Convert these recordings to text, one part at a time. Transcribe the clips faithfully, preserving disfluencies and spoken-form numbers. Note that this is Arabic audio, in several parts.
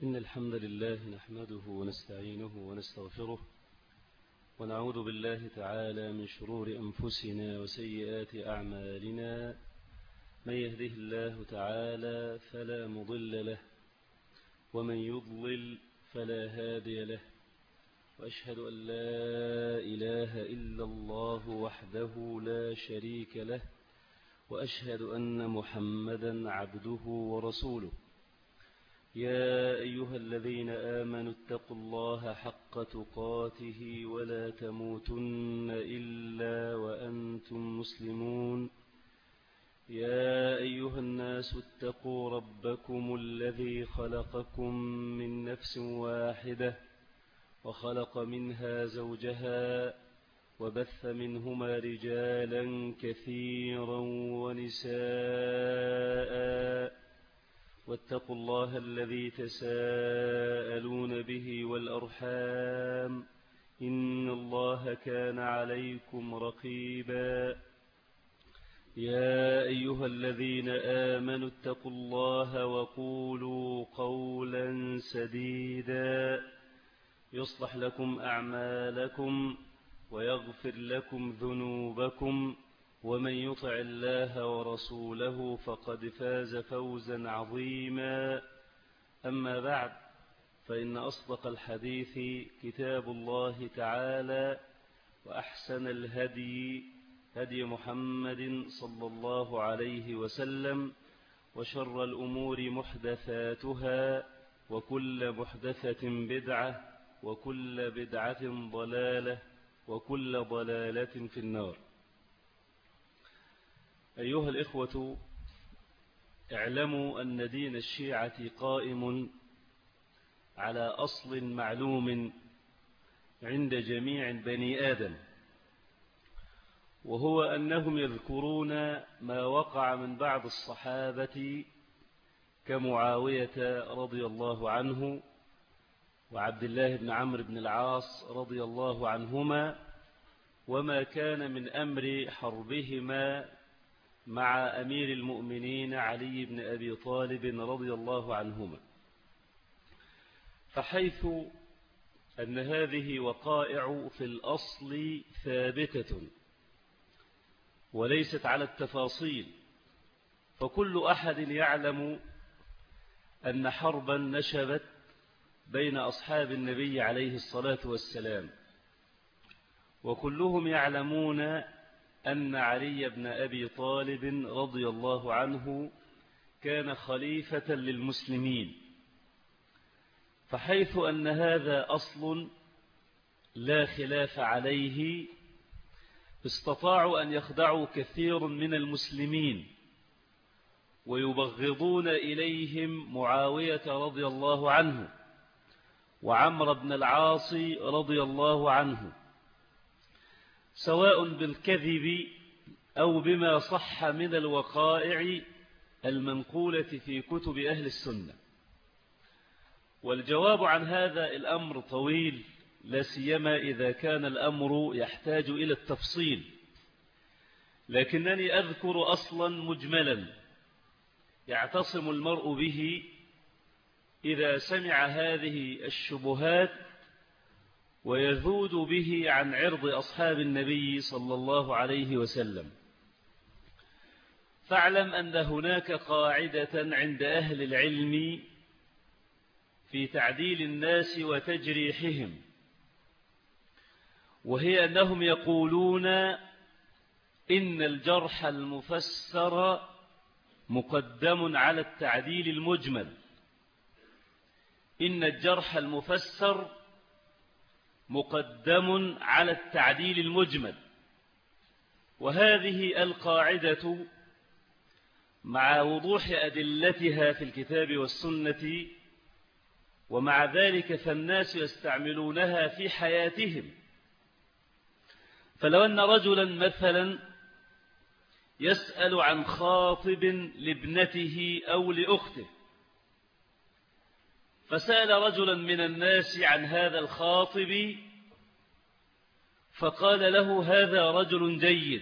إن الحمد لله نحمده ونستعينه ونستغفره ونعوذ بالله تعالى من شرور أنفسنا وسيئات أعمالنا. من يهده الله تعالى فلا مضل له ومن يضلل فلا هادي له، وأشهد أن لا إله إلا الله وحده لا شريك له، وأشهد أن محمدا عبده ورسوله. يا أيها الذين آمنوا اتقوا الله حق تقاته ولا تموتن إلا وأنتم مسلمون. يا أيها الناس اتقوا ربكم الذي خلقكم من نفس واحدة وخلق منها زوجها وبث منهما رجالا كثيرا ونساء، واتقوا الله الذي تساءلون به والأرحام، إن الله كان عليكم رقيبا. يا أيها الذين آمنوا اتقوا الله وقولوا قولا سديدا يصلح لكم أعمالكم ويغفر لكم ذنوبكم، ومن يطع الله ورسوله فقد فاز فوزا عظيما. أما بعد، فإن أصدق الحديث كتاب الله تعالى، وأحسن الهدي هدي محمد صلى الله عليه وسلم، وشر الأمور محدثاتها، وكل محدثة بدعة، وكل بدعة ضلالة، وكل ضلالة في النار. أيها الإخوة، اعلموا أن دين الشيعة قائم على أصل معلوم عند جميع بني آدم، وهو أنهم يذكرون ما وقع من بعض الصحابة كمعاوية رضي الله عنه وعبد الله بن عمرو بن العاص رضي الله عنهما، وما كان من أمر حربهما مع أمير المؤمنين علي بن أبي طالب رضي الله عنهما. فحيث أن هذه وقائع في الأصل ثابتة وليست على التفاصيل، فكل أحد يعلم أن حربا نشبت بين أصحاب النبي عليه الصلاة والسلام، وكلهم يعلمون أن علي بن أبي طالب رضي الله عنه كان خليفة للمسلمين. فحيث أن هذا أصل لا خلاف عليه، استطاعوا أن يخدعوا كثير من المسلمين ويبغضون إليهم معاوية رضي الله عنه وعمر بن العاص رضي الله عنه، سواء بالكذب أو بما صح من الوقائع المنقولة في كتب أهل السنة. والجواب عن هذا الأمر طويل، لا سيما إذا كان الأمر يحتاج إلى التفصيل، لكنني أذكر أصلا مجملا يعتصم المرء به إذا سمع هذه الشبهات ويذود به عن عرض أصحاب النبي صلى الله عليه وسلم. فاعلم أن هناك قاعدة عند أهل العلم في تعديل الناس وتجريحهم، وهي أنهم يقولون إن الجرح المفسر مقدم على التعديل المجمل. إن الجرح المفسر مقدم على التعديل المجمل. وهذه القاعدة مع وضوح أدلتها في الكتاب والسنة، ومع ذلك فالناس يستعملونها في حياتهم. فلو أن رجلا مثلا يسأل عن خاطب لابنته أو لأخته، فسأل رجلا من الناس عن هذا الخاطب فقال له هذا رجل جيد،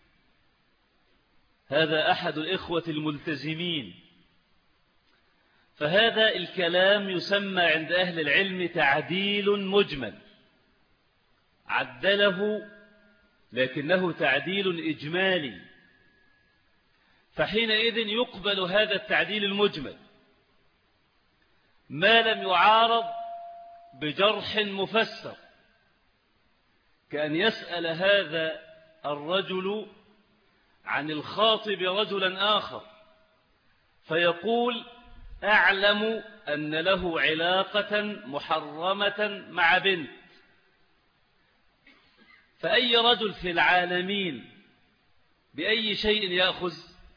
هذا أحد الإخوة الملتزمين، فهذا الكلام يسمى عند أهل العلم تعديل مجمل، عدله لكنه تعديل إجمالي، فحينئذ يقبل هذا التعديل المجمل ما لم يعارض بجرح مفسر، كأن يسأل هذا الرجل عن الخاطب رجلا آخر فيقول أعلم أن له علاقة محرمة مع بنت، فأي رجل في العالمين بأي شيء يأخذ؟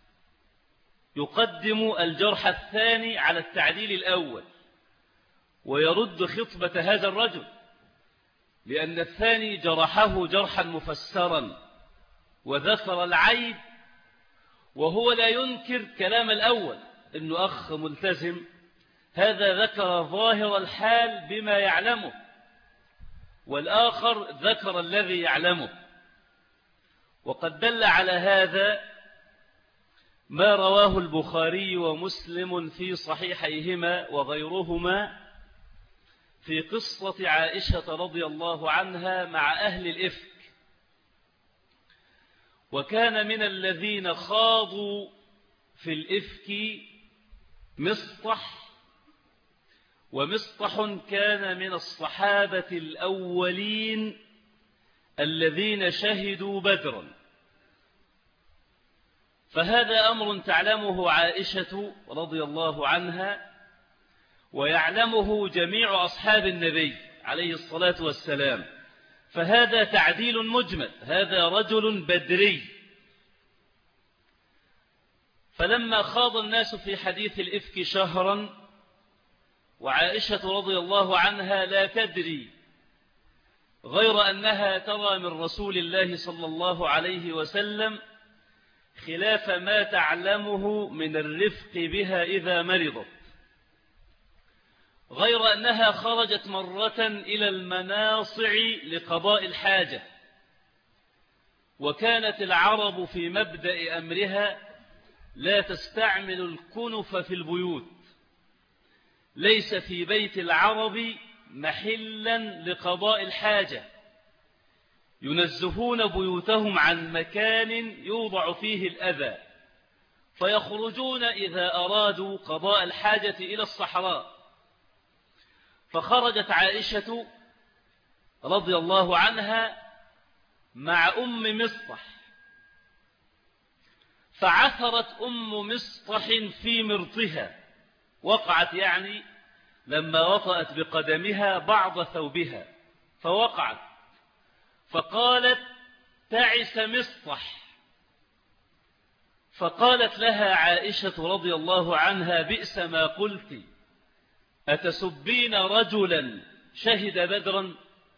يقدم الجرح الثاني على التعديل الأول ويرد خطبة هذا الرجل، لأن الثاني جرحه جرحا مفسرا وذكر العيب، وهو لا ينكر كلام الأول إنه أخ ملتزم، هذا ذكر ظاهر الحال بما يعلمه، والآخر ذكر الذي يعلمه. وقد دل على هذا ما رواه البخاري ومسلم في صحيحيهما وغيرهما في قصة عائشة رضي الله عنها مع أهل الإفك. وكان من الذين خاضوا في الإفك مصطح، ومصطح كان من الصحابة الأولين الذين شهدوا بدرا، فهذا أمر تعلمه عائشة رضي الله عنها ويعلمه جميع أصحاب النبي عليه الصلاة والسلام، فهذا تعديل مجمل، هذا رجل بدري. فلما خاض الناس في حديث الإفك شهرا وعائشة رضي الله عنها لا تدري غير أنها ترى من رسول الله صلى الله عليه وسلم خلاف ما تعلمه من الرفق بها إذا مرضت، غير أنها خرجت مرة إلى المناصع لقضاء الحاجة، وكانت العرب في مبدأ أمرها لا تستعمل الكنف في البيوت، ليس في بيت العرب محلا لقضاء الحاجة، ينزهون بيوتهم عن مكان يوضع فيه الأذى، فيخرجون إذا أرادوا قضاء الحاجة إلى الصحراء. فخرجت عائشة رضي الله عنها مع أم مصطح، فعثرت أم مصطح في مرطها، وقعت يعني لما وطأت بقدمها بعض ثوبها فوقعت، فقالت تعس مصطح، فقالت لها عائشة رضي الله عنها بئس ما قلت، أتسبين رجلا شهد بدرا؟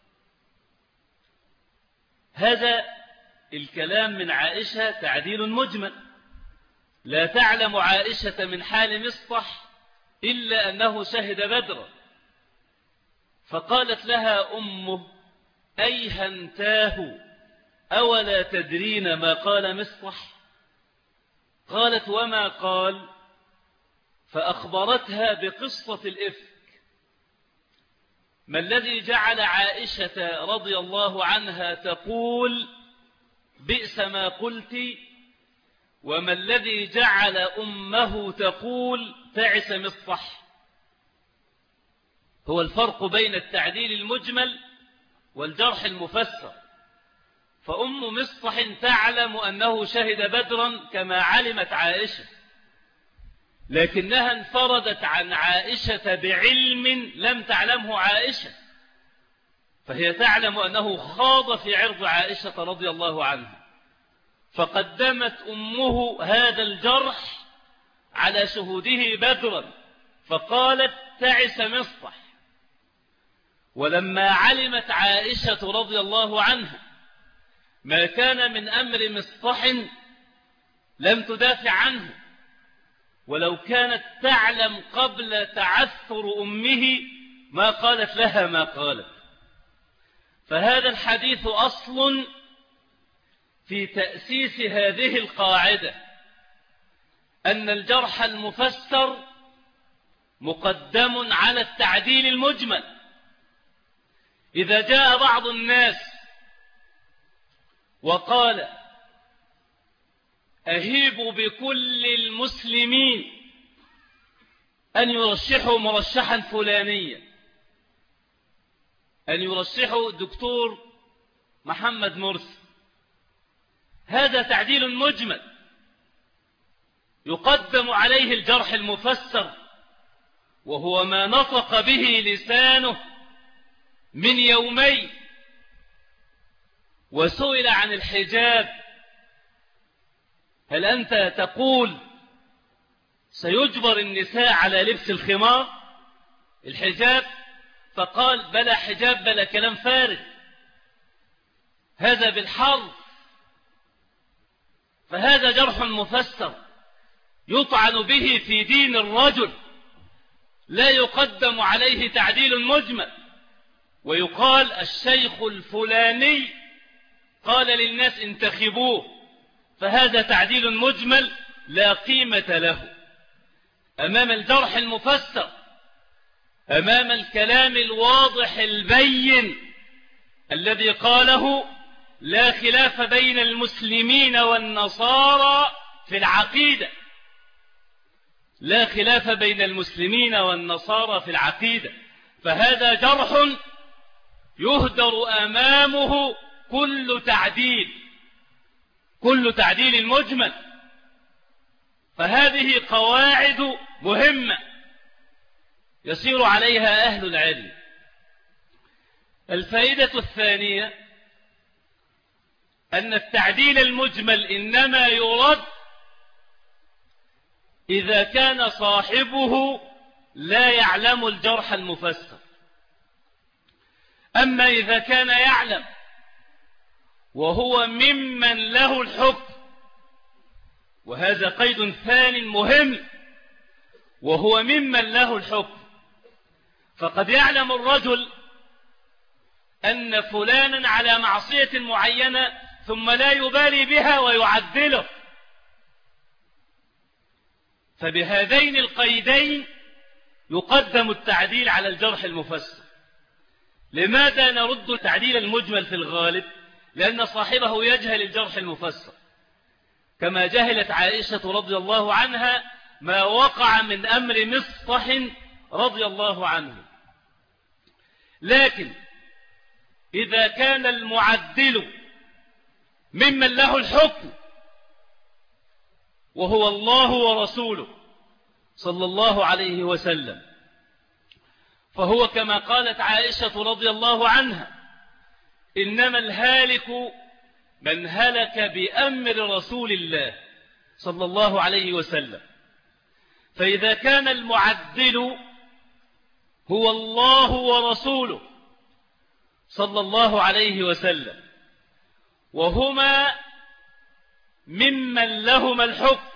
هذا الكلام من عائشة تعديل مجمل، لا تعلم عائشة من حال مصطح إلا أنه شهد بدرا، فقالت لها أمه أيهنتاه أولا تدرين ما قال مصطح؟ قالت وما قال؟ فأخبرتها بقصة الإفك. ما الذي جعل عائشة رضي الله عنها تقول بئس ما قلت، وما الذي جعل أمه تقول تعس مصطح؟ هو الفرق بين التعديل المجمل والجرح المفسر. فأم مصطح تعلم أنه شهد بدرا كما علمت عائشة، لكنها انفردت عن عائشة بعلم لم تعلمه عائشة، فهي تعلم أنه خاض في عرض عائشة رضي الله عنها، فقدمت أمه هذا الجرح على شهوده بدرا، فقالت تعس مصطح. ولما علمت عائشة رضي الله عنها ما كان من أمر مصطح لم تدافع عنه، ولو كانت تعلم قبل تعثر أمه ما قالت لها ما قالت. فهذا الحديث أصل في تأسيس هذه القاعدة، أن الجرح المفسر مقدم على التعديل المجمل. إذا جاء بعض الناس وقال أهيب بكل المسلمين أن يرشحوا مرشحا فلانيا، أن يرشحوا الدكتور محمد مرسي، هذا تعديل مجمل يقدم عليه الجرح المفسر، وهو ما نطق به لسانه من يومين. وسئل عن الحجاب: هل أنت تقول سيجبر النساء على لبس الخمار الحجاب؟ فقال: بلا حجاب بلا كلام فارغ، هذا بالحرف. فهذا جرح مفسر يطعن به في دين الرجل، لا يقدم عليه تعديل مجمل. ويقال الشيخ الفلاني قال للناس انتخبوه، فهذا تعديل مجمل لا قيمة له أمام الجرح المفسر، أمام الكلام الواضح البين الذي قاله: لا خلاف بين المسلمين والنصارى في العقيدة. لا خلاف بين المسلمين والنصارى في العقيدة. فهذا جرح يهدر أمامه كل تعديل، كل تعديل مجمل. فهذه قواعد مهمة يسير عليها أهل العلم. الفائدة الثانية أن التعديل المجمل إنما يرد إذا كان صاحبه لا يعلم الجرح المفسر. أما إذا كان يعلم وهو ممن له الحكم، وهذا قيد ثاني مهم، وهو ممن له الحكم. فقد يعلم الرجل أن فلانا على معصية معينة ثم لا يبالي بها ويعدله، فبهذين القيدين يقدم التعديل على الجرح المفسر. لماذا نرد التعديل المجمل في الغالب؟ لأن صاحبه يجهل الجرح المفسر، كما جهلت عائشة رضي الله عنها ما وقع من أمر مصطح رضي الله عنه. لكن إذا كان المعدل ممن له الحكم وهو الله ورسوله صلى الله عليه وسلم، فهو كما قالت عائشة رضي الله عنها: إنما الهالك من هلك بأمر رسول الله صلى الله عليه وسلم. فإذا كان المعدل هو الله ورسوله صلى الله عليه وسلم، وهما ممن لهما الحكم،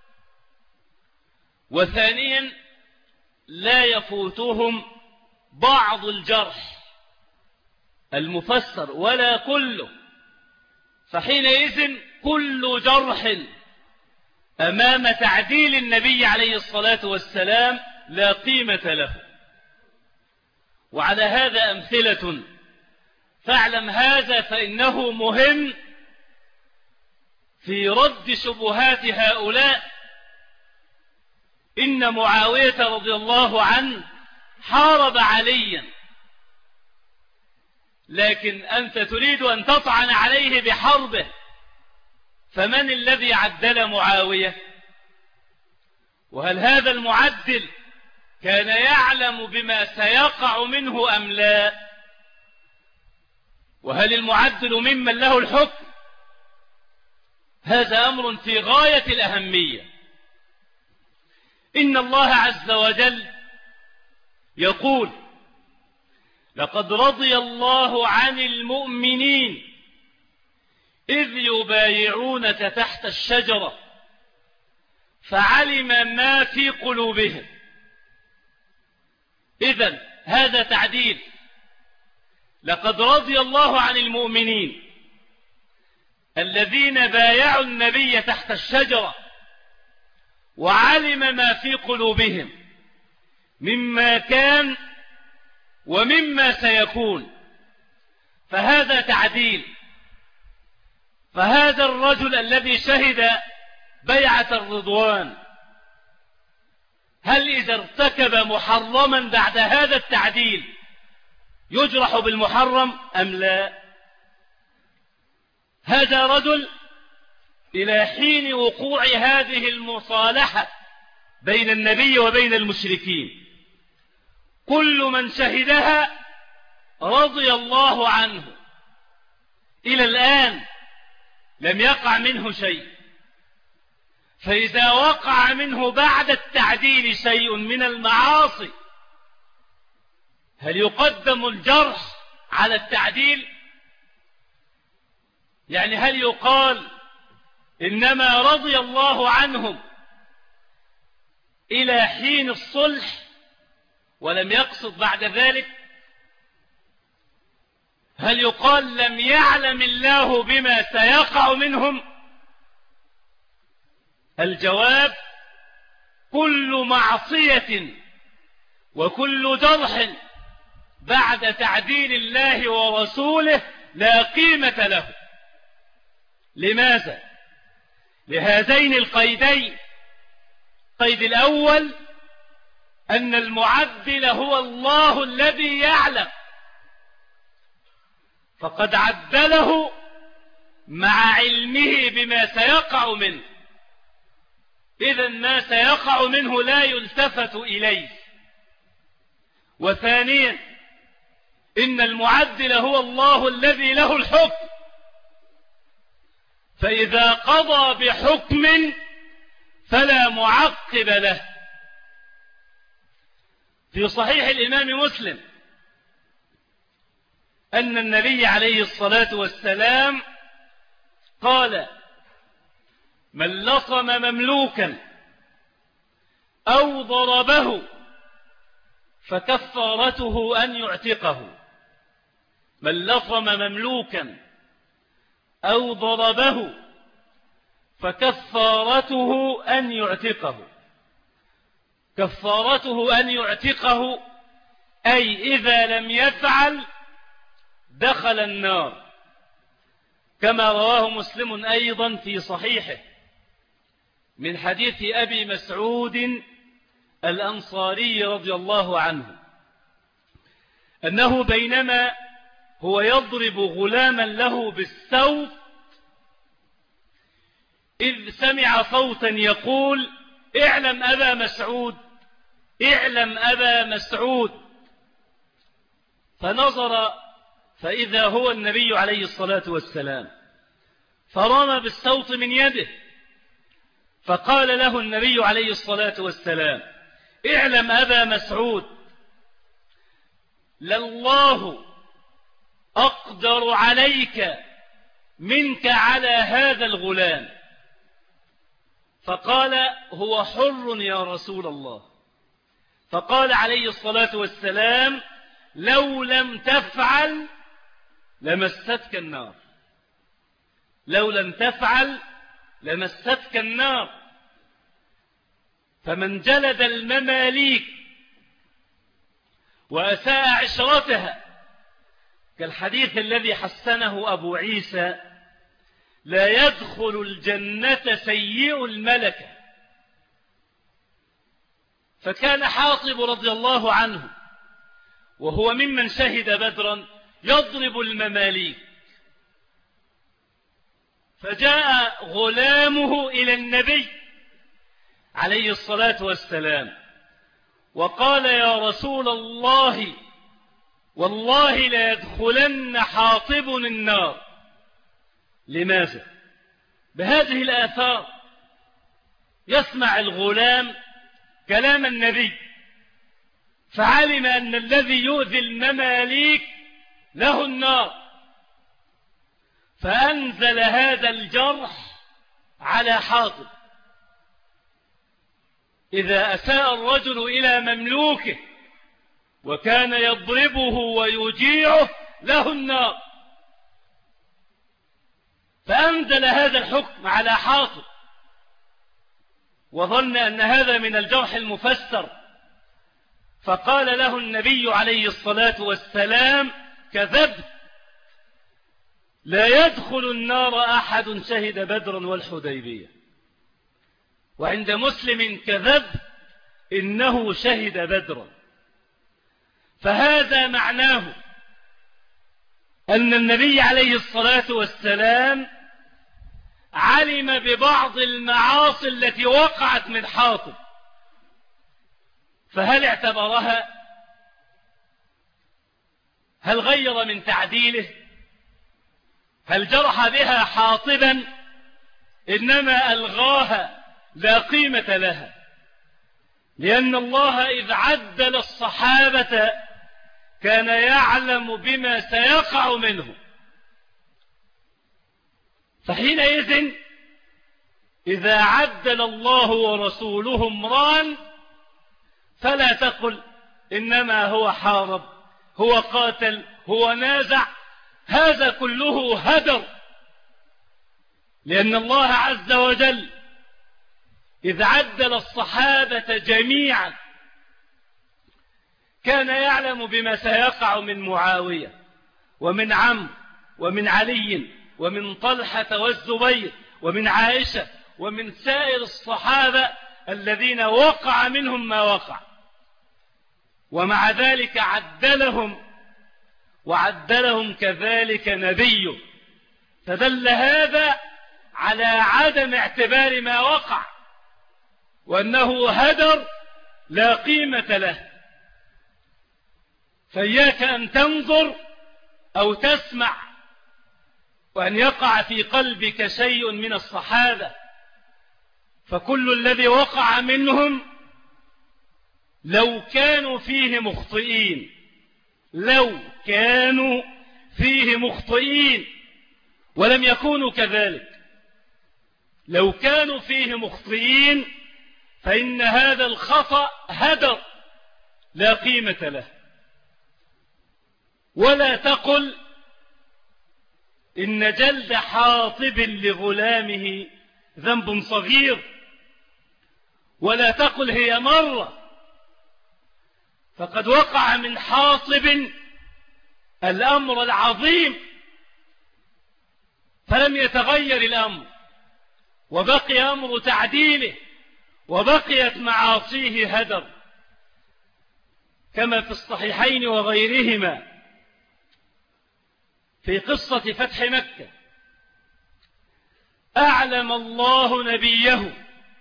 وثانيا لا يفوتهم بعض الجرح المفسر ولا كله، فحينئذ كل جرح أمام تعديل النبي عليه الصلاة والسلام لا قيمة له. وعلى هذا أمثلة، فاعلم هذا فإنه مهم في رد شبهات هؤلاء. إن معاوية رضي الله عنه حارب عليا، لكن أنت تريد أن تطعن عليه بحربه، فمن الذي عدل معاوية؟ وهل هذا المعدل كان يعلم بما سيقع منه أم لا؟ وهل المعدل ممن له الحكم؟ هذا أمر في غاية الأهمية. إن الله عز وجل يقول: لقد رضي الله عن المؤمنين إذ يبايعونك تحت الشجرة فعلم ما في قلوبهم. إذن هذا تعديل. لقد رضي الله عن المؤمنين الذين بايعوا النبي تحت الشجرة وعلم ما في قلوبهم. مما كان ومما سيكون، فهذا تعديل. فهذا الرجل الذي شهد بيعة الرضوان، هل إذا ارتكب محرما بعد هذا التعديل يجرح بالمحرم أم لا؟ هذا رجل إلى حين وقوع هذه المصالحة بين النبي وبين المشركين كل من شهدها رضي الله عنه، إلى الآن لم يقع منه شيء. فإذا وقع منه بعد التعديل شيء من المعاصي هل يقدم الجرح على التعديل؟ يعني هل يقال إنما رضي الله عنهم إلى حين الصلح ولم يقصد بعد ذلك؟ هل يقال لم يعلم الله بما سيقع منهم؟ الجواب: كل معصية وكل جرح بعد تعديل الله ورسوله لا قيمة له. لماذا؟ لهذين القيدين: القيد الأول أن المعدل هو الله الذي يعلم، فقد عدله مع علمه بما سيقع منه، إذن ما سيقع منه لا يلتفت إليه. وثانيا إن المعدل هو الله الذي له الحكم، فإذا قضى بحكم فلا معقب له. في صحيح الإمام مسلم أن النبي عليه الصلاة والسلام قال: من لصم مملوكا أو ضربه فكفارته أن يعتقه. من لصم مملوكا أو ضربه فكفارته أن يعتقه. كفارته أن يعتقه أي إذا لم يفعل دخل النار، كما رواه مسلم أيضا في صحيحه من حديث أبي مسعود الأنصاري رضي الله عنه أنه بينما هو يضرب غلاما له بالسوط إذ سمع صوتا يقول: اعلم أبا مسعود، اعلم أبا مسعود. فنظر فإذا هو النبي عليه الصلاة والسلام، فرمى بالسوط من يده، فقال له النبي عليه الصلاة والسلام: اعلم أبا مسعود، لله أقدر عليك منك على هذا الغلام. فقال: هو حر يا رسول الله. فقال عليه الصلاة والسلام: لو لم تفعل لمستك النار، لو لم تفعل لمستك النار. فمن جلد المماليك وأساء عشرتها، كالحديث الذي حسنه أبو عيسى: لا يدخل الجنة سيء الملكة. فكان حاطب رضي الله عنه وهو ممن شهد بدرا يضرب المماليك، فجاء غلامه إلى النبي عليه الصلاة والسلام وقال: يا رسول الله، والله لا يدخلن حاطب النار. لماذا؟ بهذه الآثار يسمع الغلام كلام النبي، فعلم أن الذي يؤذي المماليك له النار، فأنزل هذا الجرح على حاطب: إذا أساء الرجل إلى مملوكه وكان يضربه ويجيعه له النار، فأنزل هذا الحكم على حاطب، وظن أن هذا من الجرح المفسر، فقال له النبي عليه الصلاة والسلام: كذبت، لا يدخل النار أحد شهد بدرا والحديبية. وعند مسلم: كذب، إنه شهد بدرا. فهذا معناه أن النبي عليه الصلاة والسلام علم ببعض المعاصي التي وقعت من حاطب، فهل اعتبرها؟ هل غير من تعديله؟ هل جرح بها حاطبا؟ إنما ألغاها، لا قيمة لها، لأن الله إذ عدل الصحابة كان يعلم بما سيقع منه. فحينئذ إذا عدل الله ورسوله امرا فلا تقل إنما هو حارب، هو قاتل، هو نازع. هذا كله هدر، لأن الله عز وجل إذ عدل الصحابة جميعا كان يعلم بما سيقع من معاوية ومن عمرو ومن علي ومن طلحة والزبير ومن عائشة ومن سائر الصحابة الذين وقع منهم ما وقع، ومع ذلك عدلهم، وعدلهم كذلك نبيه. فدل هذا على عدم اعتبار ما وقع، وأنه هدر لا قيمة له. فإياك أن تنظر أو تسمع وأن يقع في قلبك شيء من الصحابة، فكل الذي وقع منهم لو كانوا فيه مخطئين، لو كانوا فيه مخطئين ولم يكونوا كذلك، لو كانوا فيه مخطئين فإن هذا الخطأ هدر لا قيمة له. ولا تقل إن جلد حاطب لغلامه ذنب صغير، ولا تقل هي مرة، فقد وقع من حاطب الأمر العظيم فلم يتغير الأمر، وبقي أمر تعديله، وبقيت معاصيه هدر، كما في الصحيحين وغيرهما في قصة فتح مكة. أعلم الله نبيه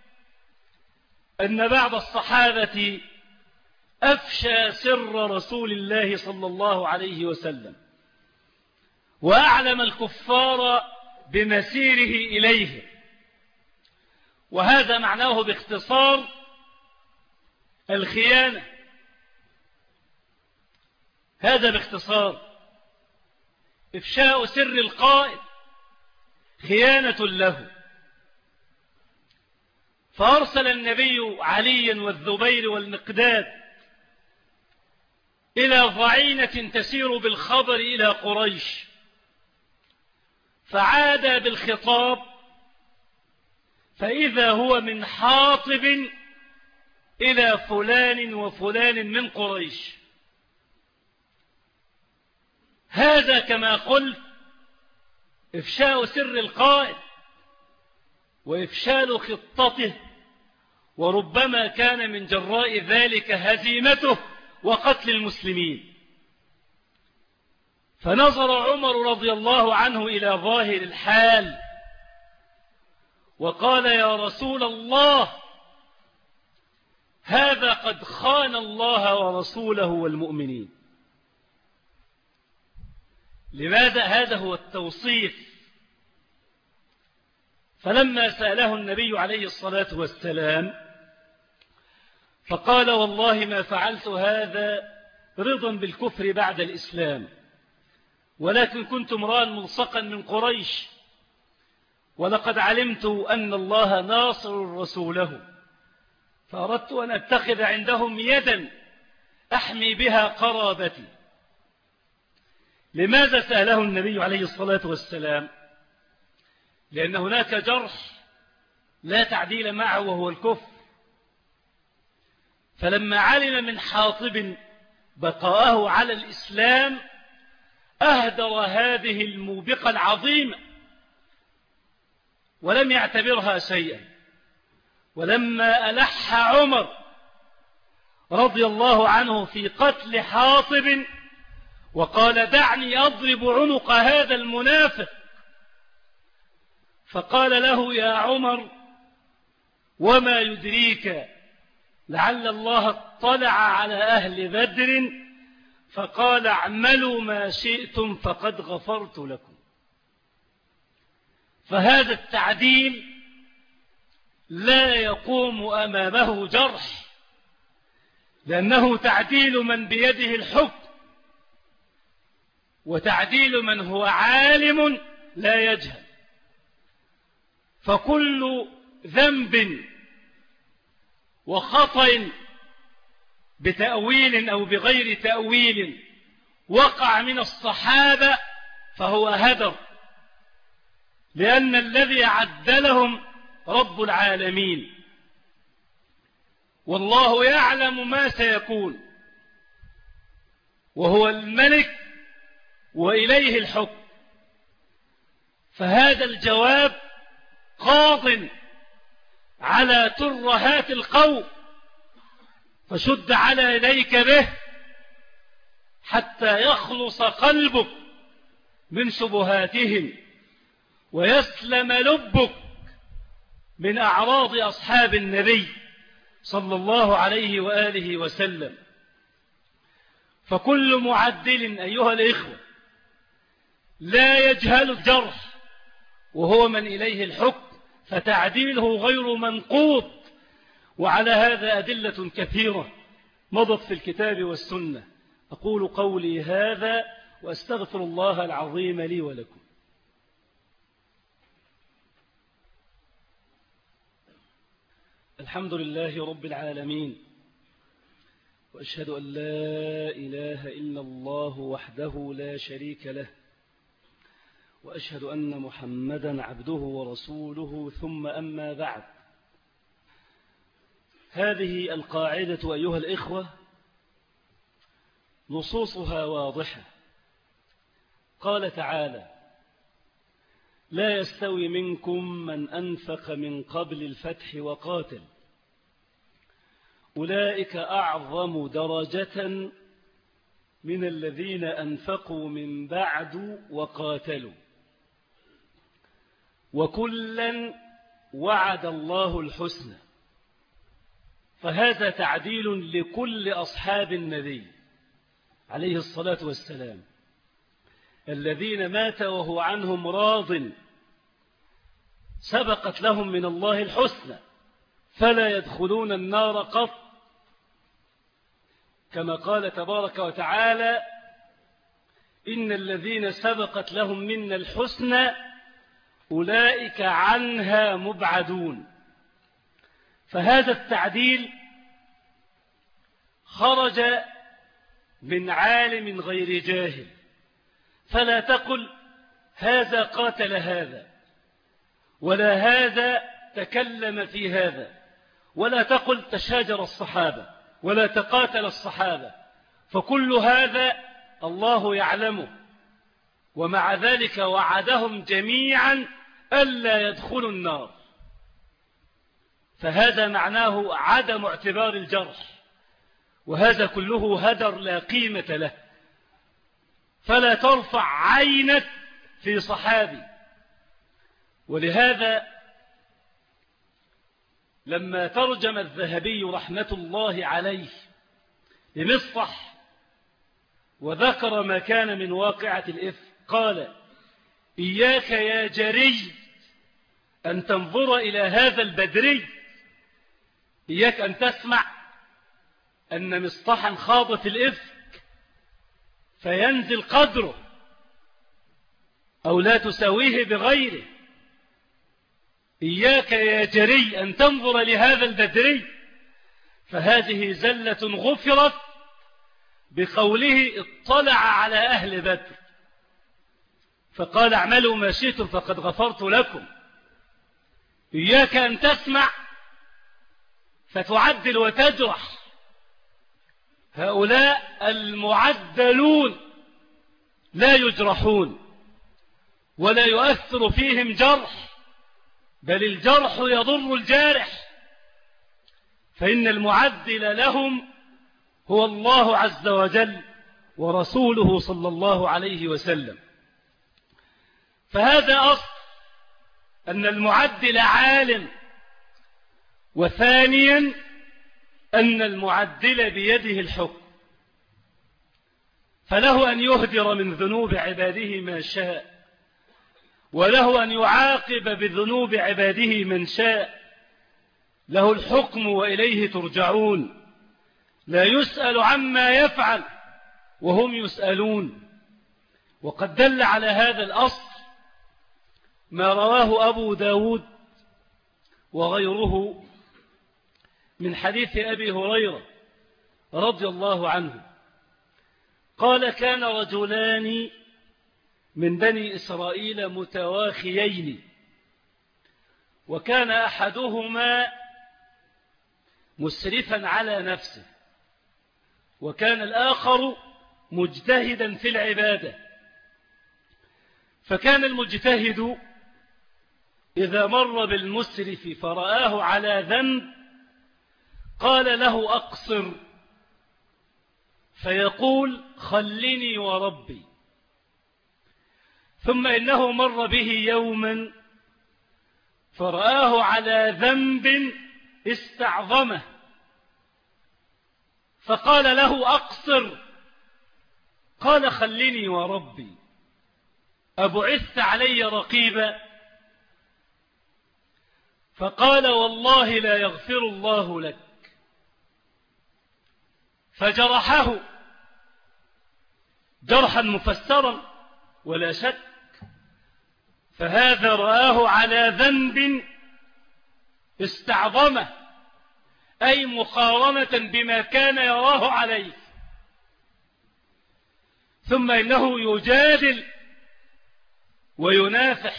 أن بعض الصحابة أفشى سر رسول الله صلى الله عليه وسلم، وأعلم الكفار بمسيره إليه. وهذا معناه باختصار الخيانة، هذا باختصار إفشاء سر القائد خيانة له. فأرسل النبي عليا والزبير والمقداد إلى ضعينة تسير بالخبر إلى قريش، فعاد بالخطاب فإذا هو من حاطب إلى فلان وفلان من قريش. هذا كما قلت إفشاء سر القائد وإفشال خطته، وربما كان من جراء ذلك هزيمته وقتل المسلمين. فنظر عمر رضي الله عنه إلى ظاهر الحال وقال: يا رسول الله، هذا قد خان الله ورسوله والمؤمنين. لماذا؟ هذا هو التوصيف. فلما سأله النبي عليه الصلاة والسلام فقال: والله ما فعلت هذا رضا بالكفر بعد الإسلام، ولكن كنت امرأ ملصقا من قريش، ولقد علمت أن الله ناصر رسوله، فأردت أن أتخذ عندهم يدا أحمي بها قرابتي. لماذا سأله النبي عليه الصلاة والسلام؟ لأن هناك جرح لا تعديل معه وهو الكفر. فلما علم من حاطب بقاءه على الإسلام أهدر هذه الموبقة العظيمة ولم يعتبرها شيئا. ولما ألح عمر رضي الله عنه في قتل حاطب وقال دعني أضرب عنق هذا المنافق، فقال له يا عمر وما يدريك لعل الله اطلع على أهل بدر فقال اعملوا ما شئتم فقد غفرت لكم. فهذا التعديل لا يقوم أمامه جرح، لأنه تعديل من بيده الحكم وتعديل من هو عالم لا يجهل. فكل ذنب وخطأ بتأويل أو بغير تأويل وقع من الصحابة فهو هدر، لأن الذي عدلهم رب العالمين، والله يعلم ما سيكون، وهو الملك وإليه الحكم. فهذا الجواب قاض على ترهات القوم، فشد على يديك به حتى يخلص قلبك من شبهاتهم ويسلم لبك من أعراض أصحاب النبي صلى الله عليه وآله وسلم. فكل معدل أيها الإخوة لا يجهل الجرح وهو من إليه الحكم، فتعديله غير منقوط. وعلى هذا أدلة كثيرة مضت في الكتاب والسنة. أقول قولي هذا وأستغفر الله العظيم لي ولكم. الحمد لله رب العالمين، وأشهد أن لا إله إلا الله وحده لا شريك له، وأشهد أن محمدا عبده ورسوله، ثم أما بعد. هذه القاعدة أيها الإخوة نصوصها واضحة. قال تعالى: لا يستوي منكم من أنفق من قبل الفتح وقاتل، أولئك أعظم درجة من الذين أنفقوا من بعد وقاتلوا، وكلا وعد الله الحسنى. فهذا تعديل لكل أصحاب النبي عليه الصلاة والسلام الذين مات وهو عنهم راض، سبقت لهم من الله الحسنى فلا يدخلون النار قط، كما قال تبارك وتعالى: إن الذين سبقت لهم منا الحسنى أولئك عنها مبعدون. فهذا التعديل خرج من عالم غير جاهل، فلا تقل هذا قاتل هذا، ولا هذا تكلم في هذا، ولا تقل تشاجر الصحابة ولا تقاتل الصحابة، فكل هذا الله يعلمه، ومع ذلك وعدهم جميعا ألا يدخلوا النار. فهذا معناه عدم اعتبار الجرح، وهذا كله هدر لا قيمة له. فلا ترفع عينك في صحابي. ولهذا لما ترجم الذهبي رحمة الله عليه لمصطح وذكر ما كان من واقعة الإفك قال: إياك يا جري أن تنظر إلى هذا البدري، إياك أن تسمع أن مصطحا خاض في الإفك فينزل قدره أو لا تساويه بغيره. إياك يا جري أن تنظر لهذا البدري، فهذه زلة غفرت بقوله اطلع على أهل بدر، فقال اعملوا ما شئتم فقد غفرت لكم. إياك أن تسمع فتعدل وتجرح هؤلاء المعدلون لا يجرحون ولا يؤثر فيهم جرح، بل الجرح يضر الجارح، فإن المعدل لهم هو الله عز وجل ورسوله صلى الله عليه وسلم. فهذا أصل أن المعدل عالم، وثانيا أن المعدل بيده الحكم، فله أن يهدر من ذنوب عباده ما شاء، وله أن يعاقب بذنوب عباده من شاء، له الحكم وإليه ترجعون، لا يسأل عما يفعل وهم يسألون. وقد دل على هذا الأصل ما رواه أبو داود وغيره من حديث أبي هريرة رضي الله عنه قال: كان رجلان من بني إسرائيل متواخيين، وكان أحدهما مسرفا على نفسه، وكان الآخر مجتهدا في العبادة. فكان المجتهد إذا مر بالمسرف فرآه على ذنب قال له: أقصر، فيقول: خلني وربي. ثم إنه مر به يوما فرآه على ذنب استعظمه، فقال له: أقصر، قال: خلني وربي، أبعثت علي رقيبا؟ فقال: والله لا يغفر الله لك. فجرحه جرحا مفسرا ولا شك، فهذا رآه على ذنب استعظمه، أي مقارنة بما كان يراه عليه. ثم إنه يجادل وينافح.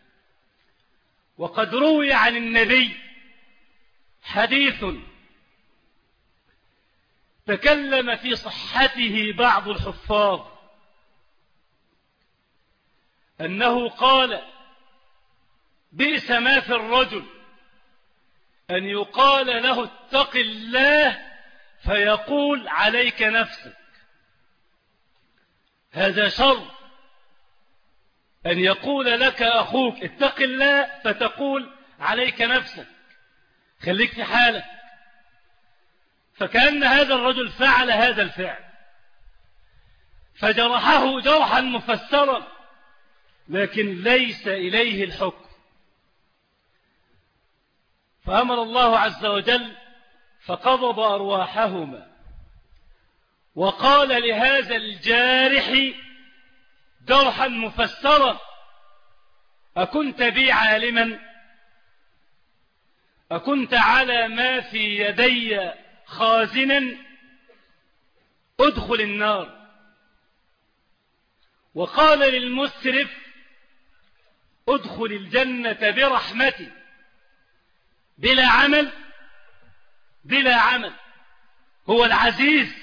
وقد روي عن النبي حديث تكلم في صحته بعض الحفاظ، أنه قال: بئس ما في الرجل أن يقال له اتق الله فيقول عليك نفسك. هذا شر، أن يقول لك أخوك اتق الله فتقول عليك نفسك، خليك في حالك. فكأن هذا الرجل فعل هذا الفعل فجرحه جرحا مفسرا، لكن ليس إليه الحكم. فأمر الله عز وجل فقبض أرواحهما، وقال لهذا الجارح جرحا مفسرا: أكنت بي عالما؟ أكنت على ما في يدي خازنا؟ ادخل النار. وقال للمسرف: ادخل الجنة برحمتي، بلا عمل بلا عمل. هو العزيز،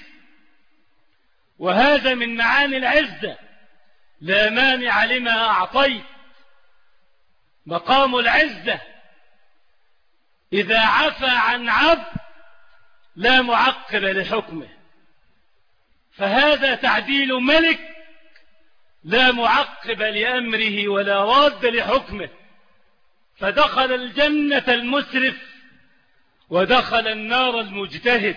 وهذا من معاني العزة، لا مانع لما أعطيت. مقام العزة إذا عفى عن عبد لا معقب لحكمه، فهذا تعديل ملك لا معقب لأمره ولا راد لحكمه. فدخل الجنة المسرف ودخل النار المجتهد.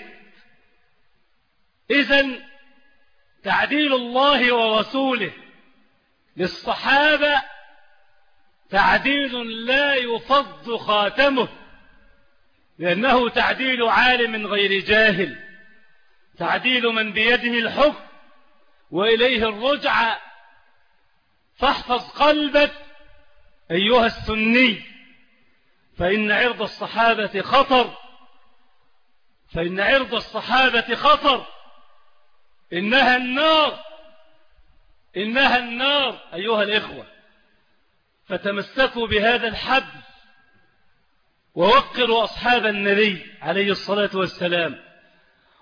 إذن تعديل الله ورسوله للصحابة تعديل لا يفض خاتمه، لأنه تعديل عالم غير جاهل، تعديل من بيده الحكم وإليه الرجعة. فاحفظ قلبك أيها السني، فإن عرض الصحابة خطر، فإن عرض الصحابة خطر، إنها النار، إنها النار أيها الإخوة. فتمسكوا بهذا الحبل ووقروا أصحاب النبي عليه الصلاة والسلام،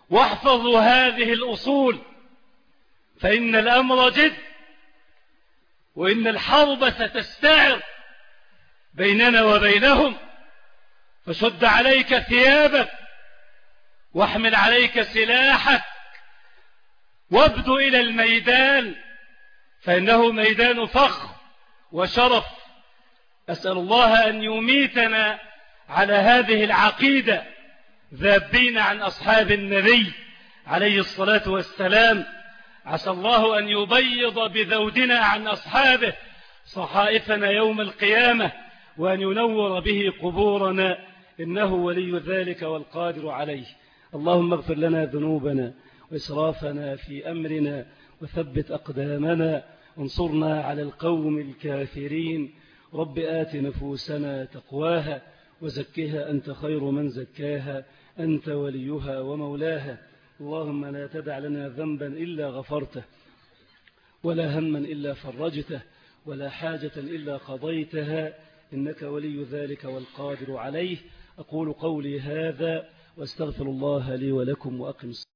واحفظوا هذه الأصول، فإن الأمر جد، وإن الحرب ستستعر بيننا وبينهم. فشد عليك ثيابك واحمل عليك سلاحك وابدو إلى الميدان، فإنه ميدان فخر وشرف. أسأل الله أن يميتنا على هذه العقيدة ذابين عن أصحاب النبي عليه الصلاة والسلام. عسى الله أن يبيض بذودنا عن أصحابه صحائفنا يوم القيامة، وأن ينور به قبورنا، إنه ولي ذلك والقادر عليه. اللهم اغفر لنا ذنوبنا وإسرافنا في أمرنا، وثبت أقدامنا، وانصرنا على القوم الكافرين. رب آت نفوسنا تقواها وزكها أنت خير من زكاها، أنت وليها ومولاها. اللهم لا تدع لنا ذنبا إلا غفرته، ولا هما إلا فرجته، ولا حاجة إلا قضيتها، إنك ولي ذلك والقادر عليه. أقول قولي هذا واستغفر الله لي ولكم وأقم